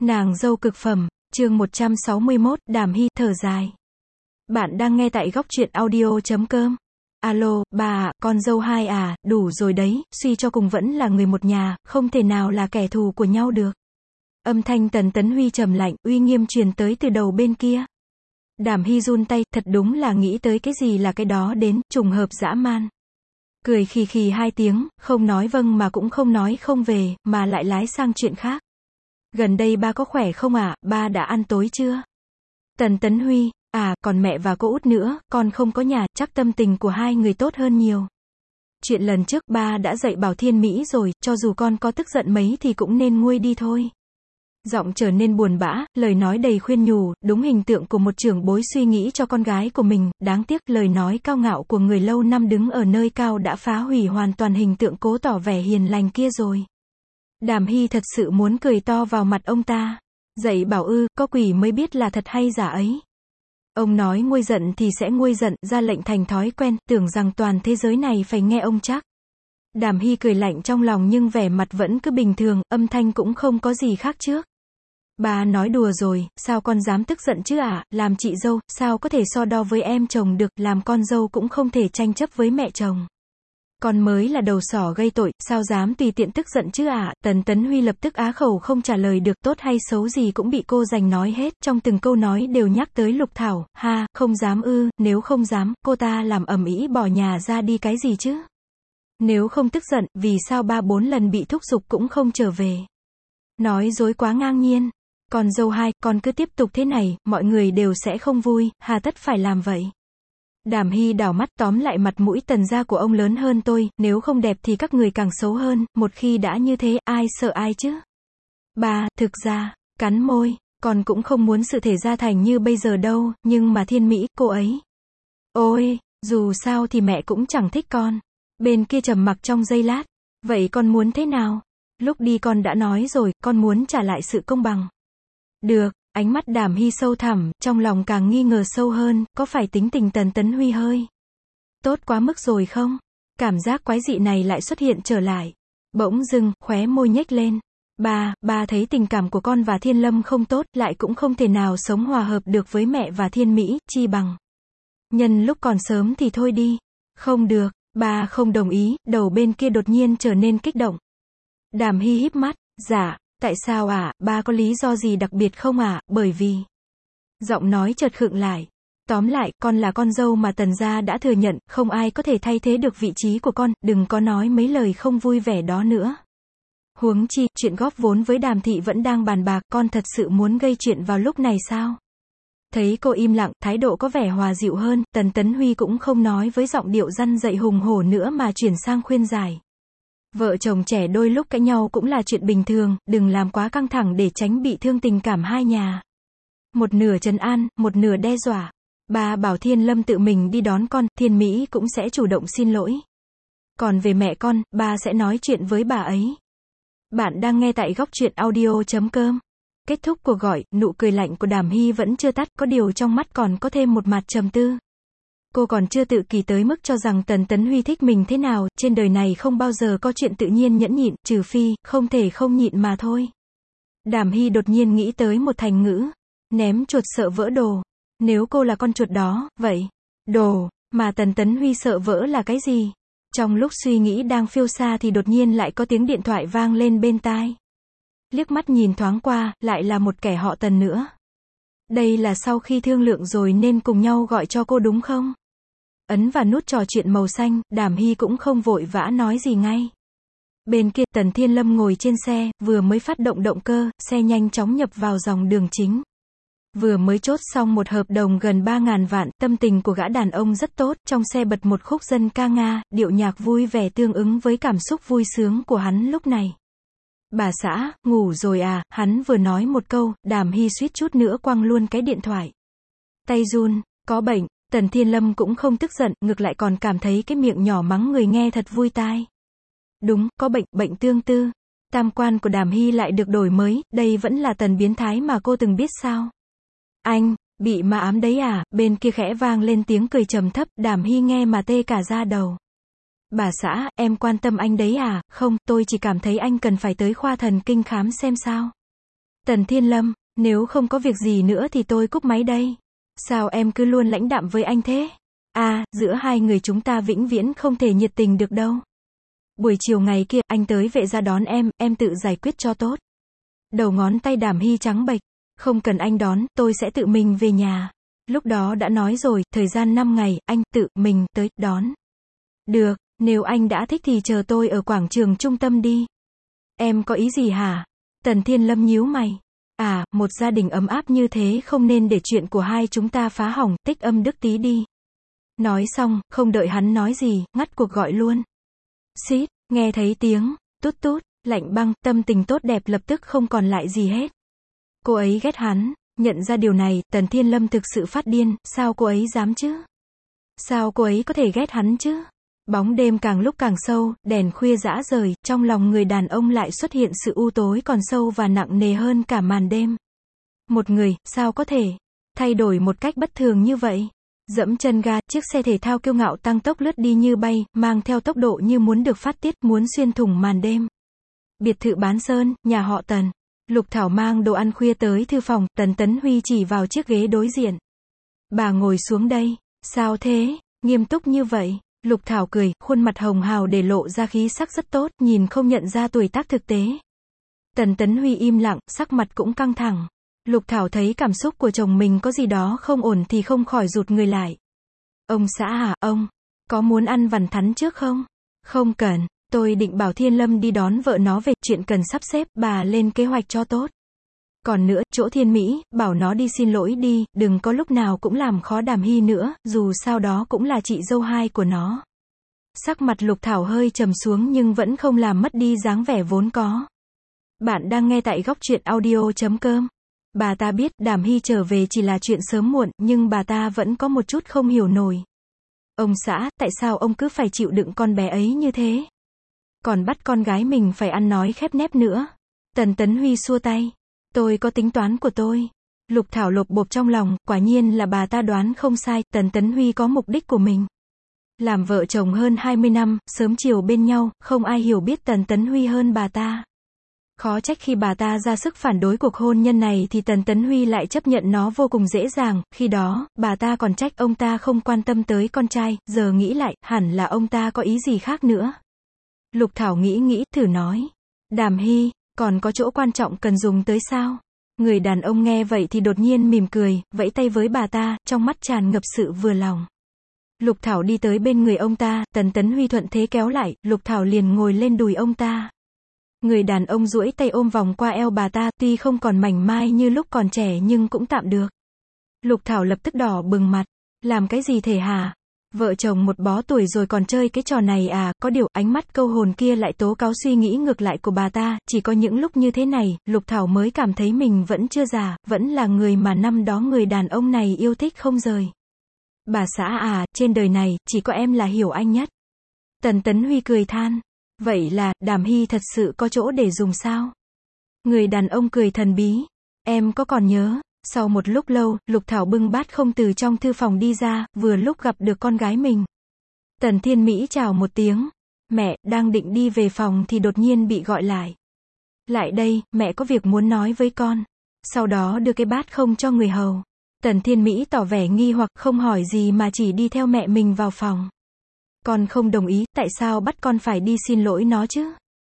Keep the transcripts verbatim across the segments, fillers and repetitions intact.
Nàng dâu cực phẩm, chương một trăm sáu mươi mốt, Đàm Hy, thở dài. Bạn đang nghe tại góc truyện audio chấm com. Alo, bà à, con dâu hai à, đủ rồi đấy, suy cho cùng vẫn là người một nhà, không thể nào là kẻ thù của nhau được. Âm thanh Tần Tấn Huy trầm lạnh, uy nghiêm truyền tới từ đầu bên kia. Đàm Hy run tay, thật đúng là nghĩ tới cái gì là cái đó đến, trùng hợp dã man. Cười khì khì hai tiếng, không nói vâng mà cũng không nói không về, mà lại lái sang chuyện khác. Gần đây ba có khỏe không ạ, à? Ba đã ăn tối chưa? Tần Tấn Huy, à, còn mẹ và cô út nữa, con không có nhà, chắc tâm tình của hai người tốt hơn nhiều. Chuyện lần trước ba đã dạy bảo Thiên Mỹ rồi, cho dù con có tức giận mấy thì cũng nên nguôi đi thôi. Giọng trở nên buồn bã, lời nói đầy khuyên nhủ, đúng hình tượng của một trưởng bối suy nghĩ cho con gái của mình, đáng tiếc lời nói cao ngạo của người lâu năm đứng ở nơi cao đã phá hủy hoàn toàn hình tượng cố tỏ vẻ hiền lành kia rồi. Đàm Hy thật sự muốn cười to vào mặt ông ta. Dạy bảo ư, có quỷ mới biết là thật hay giả ấy. Ông nói nguôi giận thì sẽ nguôi giận, ra lệnh thành thói quen, tưởng rằng toàn thế giới này phải nghe ông chắc. Đàm Hy cười lạnh trong lòng nhưng vẻ mặt vẫn cứ bình thường, âm thanh cũng không có gì khác trước. Bà nói đùa rồi, sao con dám tức giận chứ ạ, à? Làm chị dâu, sao có thể so đo với em chồng được, làm con dâu cũng không thể tranh chấp với mẹ chồng. Con mới là đầu sỏ gây tội, sao dám tùy tiện tức giận chứ ạ, à? Tần Tấn Huy lập tức á khẩu không trả lời được, tốt hay xấu gì cũng bị cô giành nói hết, trong từng câu nói đều nhắc tới Lục Thảo, ha, không dám ư, nếu không dám, cô ta làm ầm ĩ bỏ nhà ra đi cái gì chứ? Nếu không tức giận, vì sao ba bốn lần bị thúc giục cũng không trở về? Nói dối quá ngang nhiên. Con dâu hai, con cứ tiếp tục thế này, mọi người đều sẽ không vui, hà tất phải làm vậy. Đàm Hy đảo mắt, tóm lại mặt mũi Tần gia của ông lớn hơn tôi, nếu không đẹp thì các người càng xấu hơn, một khi đã như thế, ai sợ ai chứ? Ba, thực ra, cắn môi, con cũng không muốn sự thể gia thành như bây giờ đâu, nhưng mà Thiên Mỹ, cô ấy. Ôi, dù sao thì mẹ cũng chẳng thích con. Bên kia trầm mặc trong giây lát. Vậy con muốn thế nào? Lúc đi con đã nói rồi, con muốn trả lại sự công bằng. Được, ánh mắt Đàm Hy sâu thẳm, trong lòng càng nghi ngờ sâu hơn, có phải tính tình Tần Tấn Huy hơi tốt quá mức rồi không? Cảm giác quái dị này lại xuất hiện trở lại. Bỗng dưng, khóe môi nhếch lên. Ba, ba thấy tình cảm của con và Thiên Lâm không tốt, lại cũng không thể nào sống hòa hợp được với mẹ và Thiên Mỹ, chi bằng. Nhân lúc còn sớm thì thôi đi. Không được, ba không đồng ý, đầu bên kia đột nhiên trở nên kích động. Đàm Hy híp mắt, dạ. Tại sao ạ, à? Ba có lý do gì đặc biệt không ạ, à? Bởi vì... Giọng nói chợt khựng lại. Tóm lại, con là con dâu mà Tần gia đã thừa nhận, không ai có thể thay thế được vị trí của con, đừng có nói mấy lời không vui vẻ đó nữa. Huống chi, chuyện góp vốn với Đàm thị vẫn đang bàn bạc, con thật sự muốn gây chuyện vào lúc này sao? Thấy cô im lặng, thái độ có vẻ hòa dịu hơn, Tần Tấn Huy cũng không nói với giọng điệu răn dạy hùng hổ nữa mà chuyển sang khuyên giải. Vợ chồng trẻ đôi lúc cãi nhau cũng là chuyện bình thường, đừng làm quá căng thẳng để tránh bị thương tình cảm hai nhà. Một nửa trấn an, một nửa đe dọa. Ba bảo Thiên Lâm tự mình đi đón con, Thiên Mỹ cũng sẽ chủ động xin lỗi. Còn về mẹ con, ba sẽ nói chuyện với bà ấy. Bạn đang nghe tại góc truyện audio chấm com. Kết thúc cuộc gọi, nụ cười lạnh của Đàm Hy vẫn chưa tắt, có điều trong mắt còn có thêm một mặt trầm tư. Cô còn chưa tự kỳ tới mức cho rằng Tần Tấn Huy thích mình thế nào, trên đời này không bao giờ có chuyện tự nhiên nhẫn nhịn, trừ phi, không thể không nhịn mà thôi. Đàm Hy đột nhiên nghĩ tới một thành ngữ, ném chuột sợ vỡ đồ. Nếu cô là con chuột đó, vậy, đồ, mà Tần Tấn Huy sợ vỡ là cái gì? Trong lúc suy nghĩ đang phiêu xa thì đột nhiên lại có tiếng điện thoại vang lên bên tai. Liếc mắt nhìn thoáng qua, lại là một kẻ họ Tần nữa. Đây là sau khi thương lượng rồi nên cùng nhau gọi cho cô đúng không? Ấn vào nút trò chuyện màu xanh, Đàm Hy cũng không vội vã nói gì ngay. Bên kia, Tần Thiên Lâm ngồi trên xe, vừa mới phát động động cơ, xe nhanh chóng nhập vào dòng đường chính. Vừa mới chốt xong một hợp đồng gần ba ngàn vạn, tâm tình của gã đàn ông rất tốt, trong xe bật một khúc dân ca Nga, điệu nhạc vui vẻ tương ứng với cảm xúc vui sướng của hắn lúc này. Bà xã, ngủ rồi à, hắn vừa nói một câu, Đàm Hy suýt chút nữa quăng luôn cái điện thoại. Tay run, có bệnh. Tần Thiên Lâm cũng không tức giận, ngược lại còn cảm thấy cái miệng nhỏ mắng người nghe thật vui tai. Đúng, có bệnh, bệnh tương tư. Tam quan của Đàm Hy lại được đổi mới, đây vẫn là Tần biến thái mà cô từng biết sao? Anh, bị ma ám đấy à? Bên kia khẽ vang lên tiếng cười trầm thấp, Đàm Hy nghe mà tê cả da đầu. Bà xã, em quan tâm anh đấy à? Không, tôi chỉ cảm thấy anh cần phải tới khoa thần kinh khám xem sao. Tần Thiên Lâm, nếu không có việc gì nữa thì tôi cúp máy đây. Sao em cứ luôn lãnh đạm với anh thế? À, giữa hai người chúng ta vĩnh viễn không thể nhiệt tình được đâu. Buổi chiều ngày kia, anh tới vệ gia đón em, em tự giải quyết cho tốt. Đầu ngón tay Đàm Hy trắng bệch. Không cần anh đón, tôi sẽ tự mình về nhà. Lúc đó đã nói rồi, thời gian năm ngày, anh tự mình tới đón. Được, nếu anh đã thích thì chờ tôi ở quảng trường trung tâm đi. Em có ý gì hả? Tần Thiên Lâm nhíu mày. À, một gia đình ấm áp như thế không nên để chuyện của hai chúng ta phá hỏng, tích âm đức tí đi. Nói xong, không đợi hắn nói gì, ngắt cuộc gọi luôn. Xít, nghe thấy tiếng, tút tút, lạnh băng, tâm tình tốt đẹp lập tức không còn lại gì hết. Cô ấy ghét hắn, nhận ra điều này, Tần Thiên Lâm thực sự phát điên, sao cô ấy dám chứ? Sao cô ấy có thể ghét hắn chứ? Bóng đêm càng lúc càng sâu, đèn khuya rã rời, trong lòng người đàn ông lại xuất hiện sự u tối còn sâu và nặng nề hơn cả màn đêm. Một người, sao có thể thay đổi một cách bất thường như vậy? Dẫm chân ga, chiếc xe thể thao kiêu ngạo tăng tốc lướt đi như bay, mang theo tốc độ như muốn được phát tiết, muốn xuyên thủng màn đêm. Biệt thự Bán Sơn, nhà họ Tần. Lục Thảo mang đồ ăn khuya tới thư phòng, Tần Tấn Huy chỉ vào chiếc ghế đối diện. Bà ngồi xuống đây. Sao thế? Nghiêm túc như vậy. Lục Thảo cười, khuôn mặt hồng hào để lộ ra khí sắc rất tốt, nhìn không nhận ra tuổi tác thực tế. Tần Tấn Huy im lặng, sắc mặt cũng căng thẳng. Lục Thảo thấy cảm xúc của chồng mình có gì đó không ổn thì không khỏi rụt người lại. Ông xã hả, ông? Có muốn ăn vằn thắn trước không? Không cần, tôi định bảo Thiên Lâm đi đón vợ nó về, chuyện cần sắp xếp, bà lên kế hoạch cho tốt. Còn nữa, chỗ Thiên Mỹ, bảo nó đi xin lỗi đi, đừng có lúc nào cũng làm khó Đàm Hy nữa, dù sao đó cũng là chị dâu hai của nó. Sắc mặt Lục Thảo hơi trầm xuống nhưng vẫn không làm mất đi dáng vẻ vốn có. Bạn đang nghe tại góc truyện audio chấm com. Bà ta biết Đàm Hy trở về chỉ là chuyện sớm muộn, nhưng bà ta vẫn có một chút không hiểu nổi. Ông xã, tại sao ông cứ phải chịu đựng con bé ấy như thế? Còn bắt con gái mình phải ăn nói khép nép nữa. Tần Tấn Huy xua tay. Tôi có tính toán của tôi. Lục Thảo lột bột trong lòng, quả nhiên là bà ta đoán không sai, Tần Tấn Huy có mục đích của mình. Làm vợ chồng hơn hai mươi năm, sớm chiều bên nhau, không ai hiểu biết Tần Tấn Huy hơn bà ta. Khó trách khi bà ta ra sức phản đối cuộc hôn nhân này thì Tần Tấn Huy lại chấp nhận nó vô cùng dễ dàng, khi đó, bà ta còn trách ông ta không quan tâm tới con trai, giờ nghĩ lại, hẳn là ông ta có ý gì khác nữa. Lục Thảo nghĩ nghĩ, thử nói. Đàm Hy, còn có chỗ quan trọng cần dùng tới sao? Người đàn ông nghe vậy thì đột nhiên mỉm cười, vẫy tay với bà ta, trong mắt tràn ngập sự vừa lòng. Lục Thảo đi tới bên người ông ta, Tần Tấn Huy thuận thế kéo lại, Lục Thảo liền ngồi lên đùi ông ta. Người đàn ông duỗi tay ôm vòng qua eo bà ta, tuy không còn mảnh mai như lúc còn trẻ nhưng cũng tạm được. Lục Thảo lập tức đỏ bừng mặt. Làm cái gì thể hả? Vợ chồng một bó tuổi rồi còn chơi cái trò này à? Có điều, ánh mắt câu hồn kia lại tố cáo suy nghĩ ngược lại của bà ta, chỉ có những lúc như thế này, Lục Thảo mới cảm thấy mình vẫn chưa già, vẫn là người mà năm đó người đàn ông này yêu thích không rời. Bà xã à, trên đời này, chỉ có em là hiểu anh nhất. Tần Tấn Huy cười than. Vậy là, Đàm Hy thật sự có chỗ để dùng sao? Người đàn ông cười thần bí. Em có còn nhớ? Sau một lúc lâu, Lục Thảo bưng bát không từ trong thư phòng đi ra, vừa lúc gặp được con gái mình. Tần Thiên Mỹ chào một tiếng. Mẹ, đang định đi về phòng thì đột nhiên bị gọi lại. Lại đây, mẹ có việc muốn nói với con. Sau đó đưa cái bát không cho người hầu. Tần Thiên Mỹ tỏ vẻ nghi hoặc không hỏi gì mà chỉ đi theo mẹ mình vào phòng. Con không đồng ý, tại sao bắt con phải đi xin lỗi nó chứ?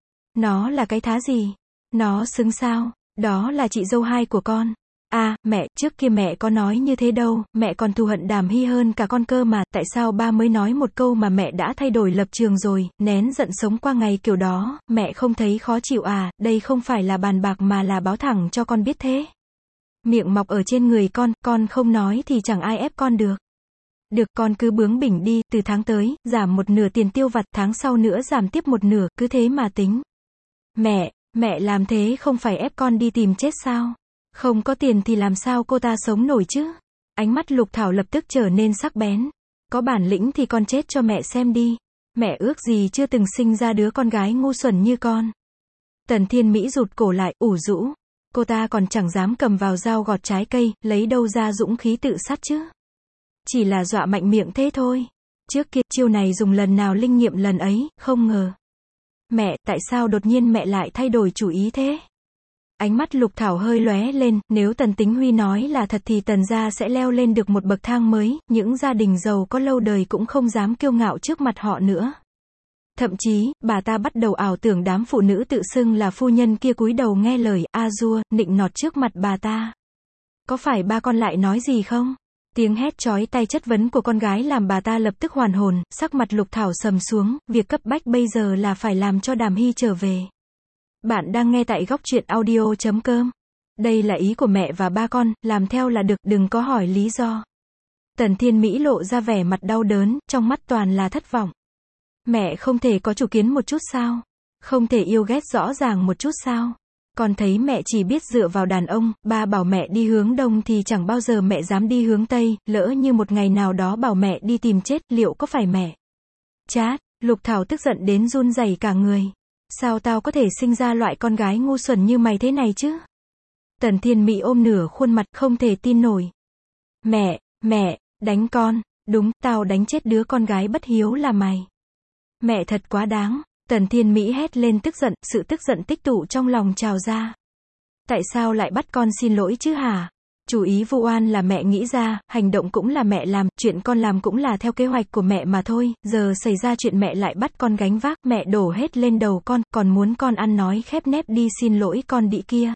Nó là cái thá gì? Nó xứng sao? Đó là chị dâu hai của con. À, mẹ, trước kia mẹ có nói như thế đâu, mẹ còn thù hận Đàm Hy hơn cả con cơ mà, tại sao ba mới nói một câu mà mẹ đã thay đổi lập trường rồi, nén giận sống qua ngày kiểu đó, mẹ không thấy khó chịu à, đây không phải là bàn bạc mà là báo thẳng cho con biết thế. Miệng mọc ở trên người con, con không nói thì chẳng ai ép con được. Được, con cứ bướng bỉnh đi, từ tháng tới, giảm một nửa tiền tiêu vặt, tháng sau nữa giảm tiếp một nửa, cứ thế mà tính. Mẹ, mẹ làm thế không phải ép con đi tìm chết sao? Không có tiền thì làm sao cô ta sống nổi chứ? Ánh mắt Lục Thảo lập tức trở nên sắc bén. Có bản lĩnh thì con chết cho mẹ xem đi. Mẹ ước gì chưa từng sinh ra đứa con gái ngu xuẩn như con. Tần Thiên Mỹ rụt cổ lại, ủ rũ. Cô ta còn chẳng dám cầm vào dao gọt trái cây, lấy đâu ra dũng khí tự sát chứ? Chỉ là dọa mạnh miệng thế thôi. Trước kia, chiêu này dùng lần nào linh nghiệm lần ấy, không ngờ. Mẹ, tại sao đột nhiên mẹ lại thay đổi chủ ý thế? Ánh mắt Lục Thảo hơi lóe lên, nếu Tần Tính Huy nói là thật thì Tần gia sẽ leo lên được một bậc thang mới, những gia đình giàu có lâu đời cũng không dám kiêu ngạo trước mặt họ nữa. Thậm chí, bà ta bắt đầu ảo tưởng đám phụ nữ tự xưng là phu nhân kia cúi đầu nghe lời, a dua, nịnh nọt trước mặt bà ta. Có phải ba con lại nói gì không? Tiếng hét chói tai chất vấn của con gái làm bà ta lập tức hoàn hồn, sắc mặt Lục Thảo sầm xuống, việc cấp bách bây giờ là phải làm cho Đàm Hy trở về. Bạn đang nghe tại góc truyện audio chấm com. Đây là ý của mẹ và ba con, làm theo là được, đừng có hỏi lý do. Tần Thiên Mỹ lộ ra vẻ mặt đau đớn, trong mắt toàn là thất vọng. Mẹ không thể có chủ kiến một chút sao? Không thể yêu ghét rõ ràng một chút sao? Con thấy mẹ chỉ biết dựa vào đàn ông, ba bảo mẹ đi hướng đông thì chẳng bao giờ mẹ dám đi hướng tây, lỡ như một ngày nào đó bảo mẹ đi tìm chết, liệu có phải mẹ? Chát, Lục Thảo tức giận đến run rẩy cả người. Sao tao có thể sinh ra loại con gái ngu xuẩn như mày thế này chứ? Tần Thiên Mỹ ôm nửa khuôn mặt, không thể tin nổi. Mẹ, mẹ, đánh con, đúng, tao đánh chết đứa con gái bất hiếu là mày. Mẹ thật quá đáng. Tần Thiên Mỹ hét lên tức giận, sự tức giận tích tụ trong lòng trào ra. Tại sao lại bắt con xin lỗi chứ hả? Chủ ý vu oan là mẹ nghĩ ra, hành động cũng là mẹ làm, chuyện con làm cũng là theo kế hoạch của mẹ mà thôi, giờ xảy ra chuyện mẹ lại bắt con gánh vác, mẹ đổ hết lên đầu con, còn muốn con ăn nói khép nép đi xin lỗi con đĩ kia.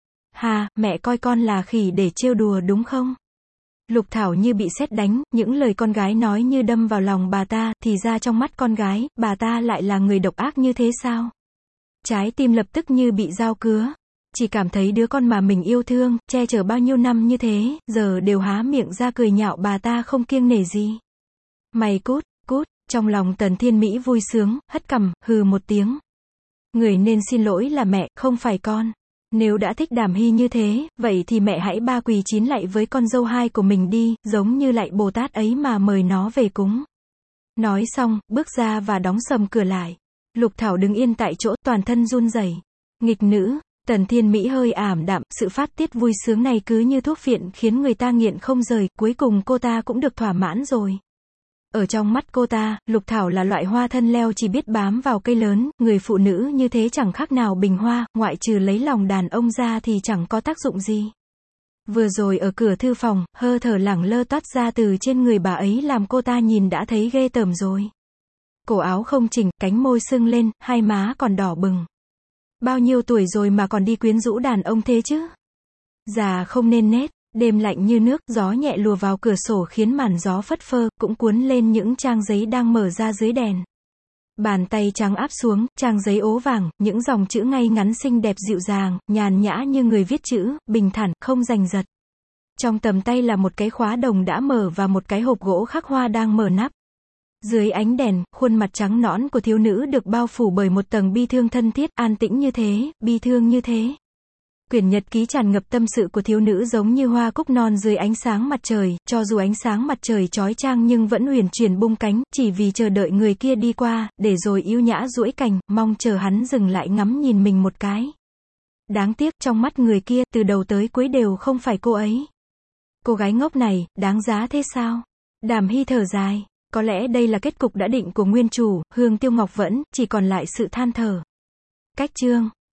Hà, mẹ coi con là khỉ để trêu đùa đúng không? Lục Thảo như bị sét đánh, những lời con gái nói như đâm vào lòng bà ta, thì ra trong mắt con gái, bà ta lại là người độc ác như thế sao? Trái tim lập tức như bị dao cứa. Chỉ cảm thấy đứa con mà mình yêu thương, che chở bao nhiêu năm như thế, giờ đều há miệng ra cười nhạo bà ta không kiêng nể gì. Mày cút, cút, trong lòng Tần Thiên Mỹ vui sướng, hất cằm, hừ một tiếng. Người nên xin lỗi là mẹ, không phải con. Nếu đã thích Đàm Hy như thế, vậy thì mẹ hãy ba quỳ chín lạy với con dâu hai của mình đi, giống như lạy Bồ Tát ấy mà mời nó về cúng. Nói xong, bước ra và đóng sầm cửa lại. Lục Thảo đứng yên tại chỗ, toàn thân run rẩy. Nghịch nữ, Tần Thiên Mỹ hơi ảm đạm, sự phát tiết vui sướng này cứ như thuốc phiện khiến người ta nghiện không rời, cuối cùng cô ta cũng được thỏa mãn rồi. Ở trong mắt cô ta, Lục Thảo là loại hoa thân leo chỉ biết bám vào cây lớn, người phụ nữ như thế chẳng khác nào bình hoa, ngoại trừ lấy lòng đàn ông ra thì chẳng có tác dụng gì. Vừa rồi ở cửa thư phòng, hơi thở lẳng lơ toát ra từ trên người bà ấy làm cô ta nhìn đã thấy ghê tởm rồi. Cổ áo không chỉnh, cánh môi sưng lên, hai má còn đỏ bừng. Bao nhiêu tuổi rồi mà còn đi quyến rũ đàn ông thế chứ? Già không nên nết. Đêm lạnh như nước, gió nhẹ lùa vào cửa sổ khiến màn gió phất phơ, cũng cuốn lên những trang giấy đang mở ra dưới đèn. Bàn tay trắng áp xuống, trang giấy ố vàng, những dòng chữ ngay ngắn xinh đẹp dịu dàng, nhàn nhã như người viết chữ, bình thản, không giành giật. Trong tầm tay là một cái khóa đồng đã mở và một cái hộp gỗ khắc hoa đang mở nắp. Dưới ánh đèn, khuôn mặt trắng nõn của thiếu nữ được bao phủ bởi một tầng bi thương thân thiết, an tĩnh như thế, bi thương như thế. Quyển nhật ký tràn ngập tâm sự của thiếu nữ giống như hoa cúc non dưới ánh sáng mặt trời, cho dù ánh sáng mặt trời chói chang nhưng vẫn uyển chuyển bung cánh, chỉ vì chờ đợi người kia đi qua, để rồi yêu nhã duỗi cành, mong chờ hắn dừng lại ngắm nhìn mình một cái. Đáng tiếc, trong mắt người kia, từ đầu tới cuối đều không phải cô ấy. Cô gái ngốc này, đáng giá thế sao? Đàm Hy thở dài, có lẽ đây là kết cục đã định của nguyên chủ, Hương Tiêu Ngọc vẫn, chỉ còn lại sự than thở. Cách chương